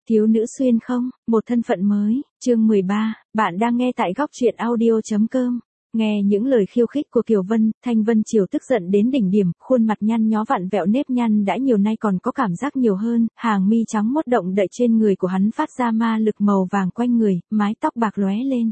Thiếu nữ xuyên không, một thân phận mới, chương 13, bạn đang nghe tại góc truyện audio.com. Nghe những lời khiêu khích của Kiều Vân, Thanh Vân Triều tức giận đến đỉnh điểm, khuôn mặt nhăn nhó vặn vẹo nếp nhăn đã nhiều nay còn có cảm giác nhiều hơn, hàng mi trắng mốt động đậy trên người của hắn phát ra ma lực màu vàng quanh người, mái tóc bạc lóe lên.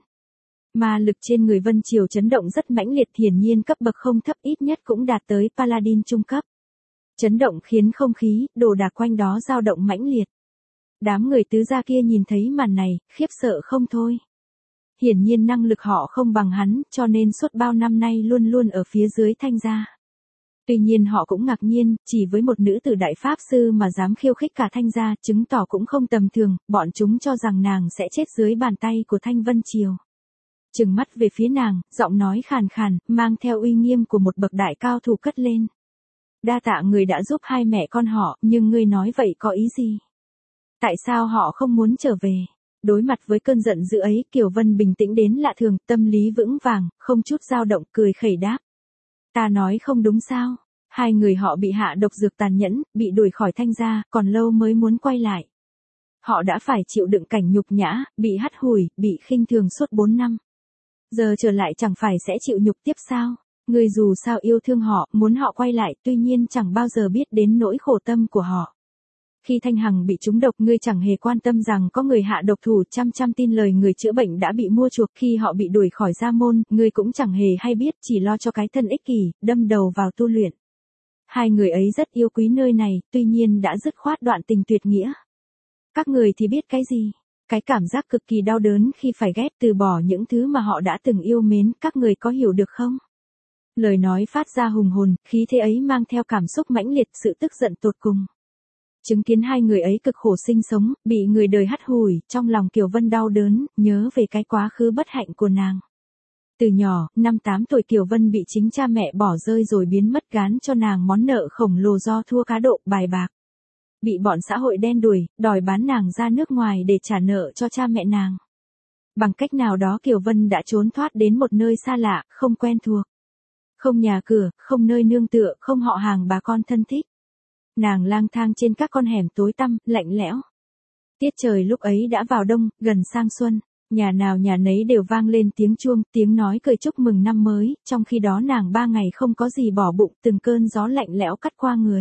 Ma lực trên người Vân Triều chấn động rất mãnh liệt, hiển nhiên cấp bậc không thấp, ít nhất cũng đạt tới Paladin trung cấp. Chấn động khiến không khí, đồ đạc quanh đó dao động mãnh liệt. Đám người tứ gia kia nhìn thấy màn này, khiếp sợ không thôi. Hiển nhiên năng lực họ không bằng hắn, cho nên suốt bao năm nay luôn luôn ở phía dưới Thanh gia. Tuy nhiên họ cũng ngạc nhiên, chỉ với một nữ tử đại pháp sư mà dám khiêu khích cả Thanh gia, chứng tỏ cũng không tầm thường, bọn chúng cho rằng nàng sẽ chết dưới bàn tay của Thanh Vân Triều. Trừng mắt về phía nàng, giọng nói khàn khàn, mang theo uy nghiêm của một bậc đại cao thủ cất lên. Đa tạ người đã giúp hai mẹ con họ, nhưng ngươi nói vậy có ý gì? Tại sao họ không muốn trở về? Đối mặt với cơn giận dữ ấy, Kiều Vân bình tĩnh đến lạ thường, tâm lý vững vàng, không chút dao động, cười khẩy đáp. Ta nói không đúng sao? Hai người họ bị hạ độc dược tàn nhẫn, bị đuổi khỏi Thanh gia, còn lâu mới muốn quay lại. Họ đã phải chịu đựng cảnh nhục nhã, bị hắt hủi, bị khinh thường suốt 4 năm. Giờ trở lại chẳng phải sẽ chịu nhục tiếp sao? Ngươi dù sao yêu thương họ, muốn họ quay lại, tuy nhiên chẳng bao giờ biết đến nỗi khổ tâm của họ. Khi Thanh Hằng bị trúng độc, ngươi chẳng hề quan tâm rằng có người hạ độc thủ, chăm tin lời người chữa bệnh đã bị mua chuộc. Khi họ bị đuổi khỏi gia môn, ngươi cũng chẳng hề hay biết, chỉ lo cho cái thân ích kỷ, đâm đầu vào tu luyện. Hai người ấy rất yêu quý nơi này, tuy nhiên đã dứt khoát đoạn tình tuyệt nghĩa. Các người thì biết cái gì? Cái cảm giác cực kỳ đau đớn khi phải ghét từ bỏ những thứ mà họ đã từng yêu mến, các người có hiểu được không? Lời nói phát ra hùng hồn, khí thế ấy mang theo cảm xúc mãnh liệt, sự tức giận tột cùng. Chứng kiến hai người ấy cực khổ sinh sống, bị người đời hắt hủi, trong lòng Kiều Vân đau đớn, nhớ về cái quá khứ bất hạnh của nàng. Từ nhỏ, năm 8 tuổi Kiều Vân bị chính cha mẹ bỏ rơi rồi biến mất, gán cho nàng món nợ khổng lồ do thua cá độ, bài bạc. Bị bọn xã hội đen đuổi, đòi bán nàng ra nước ngoài để trả nợ cho cha mẹ nàng. Bằng cách nào đó Kiều Vân đã trốn thoát đến một nơi xa lạ, không quen thuộc. Không nhà cửa, không nơi nương tựa, không họ hàng bà con thân thích. Nàng lang thang trên các con hẻm tối tăm, lạnh lẽo. Tiết trời lúc ấy đã vào đông, gần sang xuân. Nhà nào nhà nấy đều vang lên tiếng chuông, tiếng nói cười chúc mừng năm mới, trong khi đó nàng 3 ngày không có gì bỏ bụng, từng cơn gió lạnh lẽo cắt qua người.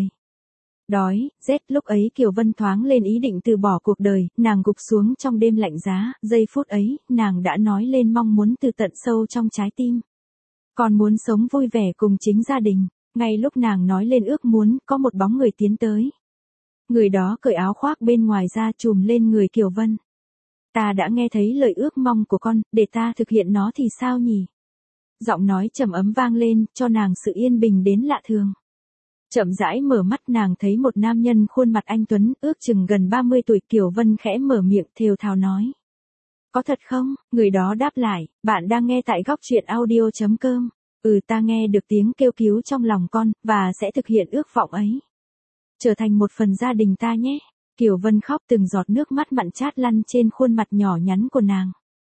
Đói, rét, lúc ấy Kiều Vân thoáng lên ý định từ bỏ cuộc đời, nàng gục xuống trong đêm lạnh giá, giây phút ấy, nàng đã nói lên mong muốn từ tận sâu trong trái tim. Còn muốn sống vui vẻ cùng chính gia đình. Ngay lúc nàng nói lên ước muốn, có một bóng người tiến tới. Người đó cởi áo khoác bên ngoài ra trùm lên người Kiều Vân. Ta đã nghe thấy lời ước mong của con, để ta thực hiện nó thì sao nhỉ? Giọng nói trầm ấm vang lên, cho nàng sự yên bình đến lạ thường. Chậm rãi mở mắt, nàng thấy một nam nhân khuôn mặt anh tuấn, ước chừng gần 30 tuổi. Kiều Vân khẽ mở miệng, thều thào nói. Có thật không? Người đó đáp lại, bạn đang nghe tại góc truyện audio.com. Ta nghe được tiếng kêu cứu trong lòng con, và sẽ thực hiện ước vọng ấy. Trở thành một phần gia đình ta nhé. Kiều Vân khóc, từng giọt nước mắt mặn chát lăn trên khuôn mặt nhỏ nhắn của nàng.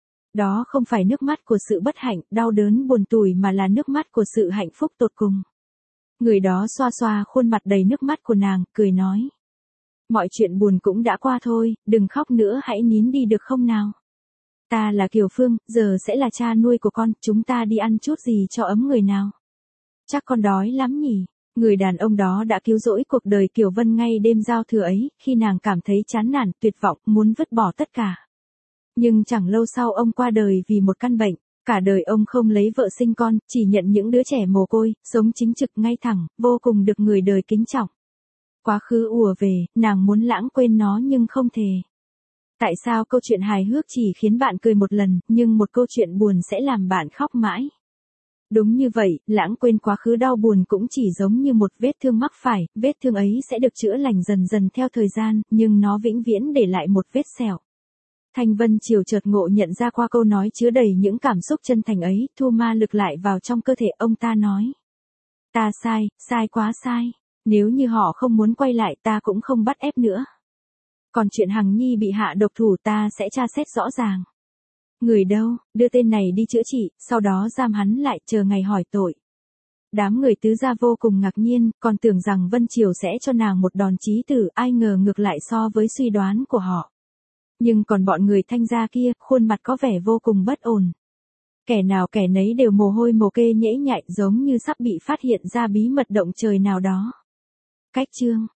Đó không phải nước mắt của sự bất hạnh, đau đớn buồn tủi, mà là nước mắt của sự hạnh phúc tột cùng. Người đó xoa xoa khuôn mặt đầy nước mắt của nàng, cười nói. Mọi chuyện buồn cũng đã qua thôi, đừng khóc nữa, hãy nín đi được không nào? Ta là Kiều Phương, giờ sẽ là cha nuôi của con, chúng ta đi ăn chút gì cho ấm người nào? Chắc con đói lắm nhỉ? Người đàn ông đó đã cứu rỗi cuộc đời Kiều Vân ngay đêm giao thừa ấy, khi nàng cảm thấy chán nản, tuyệt vọng, muốn vứt bỏ tất cả. Nhưng chẳng lâu sau ông qua đời vì một căn bệnh, cả đời ông không lấy vợ sinh con, chỉ nhận những đứa trẻ mồ côi, sống chính trực ngay thẳng, vô cùng được người đời kính trọng. Quá khứ ùa về, nàng muốn lãng quên nó nhưng không thể. Tại sao câu chuyện hài hước chỉ khiến bạn cười một lần, nhưng một câu chuyện buồn sẽ làm bạn khóc mãi? Đúng như vậy, lãng quên quá khứ đau buồn cũng chỉ giống như một vết thương mắc phải, vết thương ấy sẽ được chữa lành dần dần theo thời gian, nhưng nó vĩnh viễn để lại một vết sẹo. Thanh Vân Triều chợt ngộ nhận ra qua câu nói chứa đầy những cảm xúc chân thành ấy, thu ma lực lại vào trong cơ thể. Ông ta nói. Ta sai, sai quá sai. Nếu như họ không muốn quay lại, ta cũng không bắt ép nữa. Còn chuyện Hằng Nhi bị hạ độc thủ, ta sẽ tra xét rõ ràng. Người đâu, đưa tên này đi chữa trị, sau đó giam hắn lại, chờ ngày hỏi tội. Đám người tứ gia vô cùng ngạc nhiên, còn tưởng rằng Vân Triều sẽ cho nàng một đòn chí tử, ai ngờ ngược lại so với suy đoán của họ. Nhưng còn bọn người Thanh gia kia, khuôn mặt có vẻ vô cùng bất ổn. Kẻ nào kẻ nấy đều mồ hôi mồ kê nhễ nhại giống như sắp bị phát hiện ra bí mật động trời nào đó. Cách chương